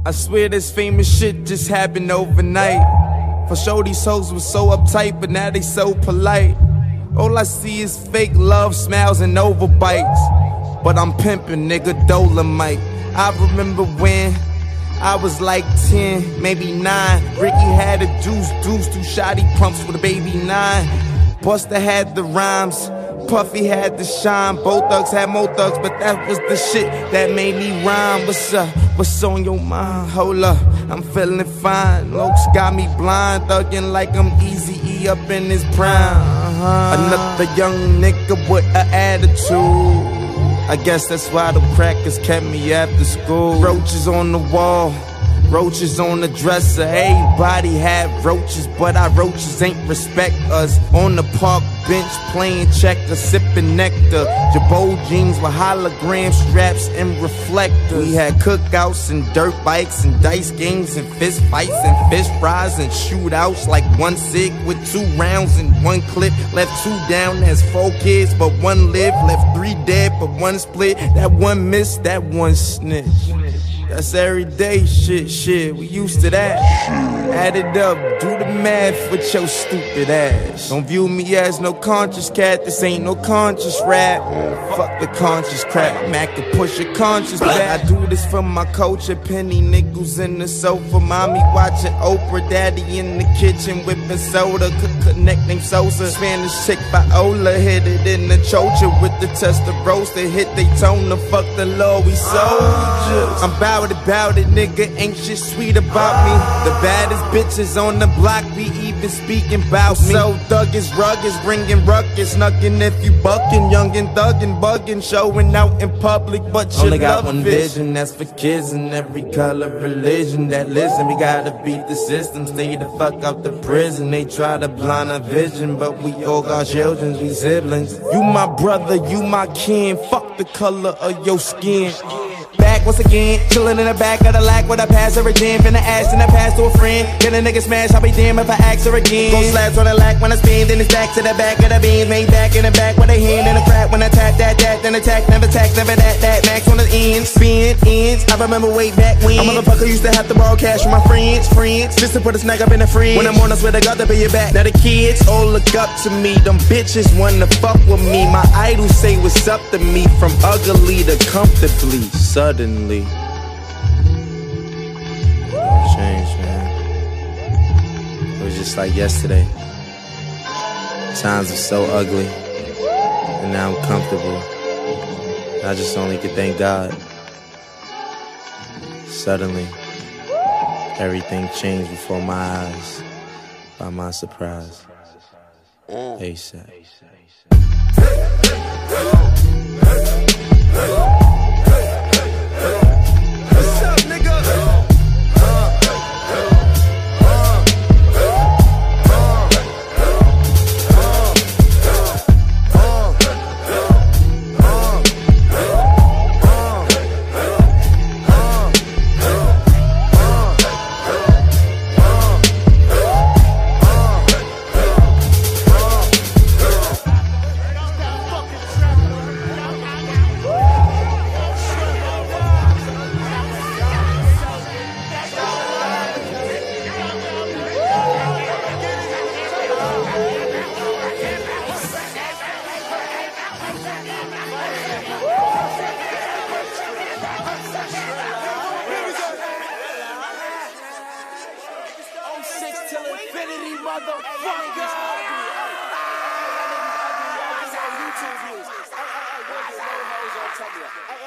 I swear this famous shit just happened overnight. For sure these hoes was so uptight, but now they so polite. All I see is fake love, smiles, and overbites. But I'm pimping, nigga, Dolomite. I remember when I was like 10, maybe 9. Ricky had a deuce, 2 shotty pumps with a baby 9. Busta had the rhymes, Puffy had the shine. Both thugs had more thugs, but that was the shit that made me rhyme. What's up? What's on your mind? Hold up, I'm feeling fine. Lokes got me blind, thuggin' like I'm Eazy-E up in his prime. Another young nigga with an attitude. I guess that's why the crackers kept me after school. Roaches on the wall, roaches on the dresser. Everybody had roaches, but our roaches ain't respect us. On the park bench playing checkers, sipping nectar. Jabot jeans with hologram straps and reflectors. We had cookouts and dirt bikes and dice games and fist fights and fish fries and shootouts. Like 1 cig with 2 rounds and 1 clip. Left 2 down, that's 4 kids, but 1 lived. Left 3 dead, but 1 split. That 1 missed, that 1 snitch. That's everyday shit, we used to that. Add it up, do the math with your stupid ass. Don't view me as no conscious cat, this ain't no conscious rap. Fuck the conscious crap, Mac can push your conscious back. I do this for my culture, penny nickels in the sofa. Mommy watching Oprah, daddy in the kitchen whipping soda. Cook neck named Sosa, Spanish chick Viola. Hit it in the chocha with the Testarossa. Hit Daytona, fuck the law, we soldiers. I'm bout it, nigga, ain't shit sweet about me. The baddest bitches on the block be even speaking about me. So thuggish, rugged, bringing ruckus, snuckin' if you buckin', youngin', thuggin', buggin', showing out in public, but you only got one vision, that's for kids in every color, religion that listen. We gotta beat the system, stay the fuck out the prison. They try to blind our vision, but we all got children, we siblings. You my brother, you my kin, fuck the color of your skin. Back once again, chillin' in the back of the lack with a pass her again. Finna ask and I pass to a friend. Get a nigga smash, I'll be damn if I ask her again. Go slabs on the lack when I spin, then it's back to the back of the beans. Made back in the back with a hand in the crack. When I tap that, then attack, never that. Max on the ends, spin, ends. I remember way back when a motherfucker used to have to borrow cash from my friends, just to put a snack up in the fridge. When I'm on, I swear to God to pay you back. Now the kids all look up to me, them bitches wanna fuck with me. My idols say what's up to me, from ugly to comfortably. Suddenly changed, man. It was just like yesterday. Times are so ugly, and now I'm comfortable. I just only could thank God. Suddenly, everything changed before my eyes, by my surprise. ASAP. Till infinity, motherfucker!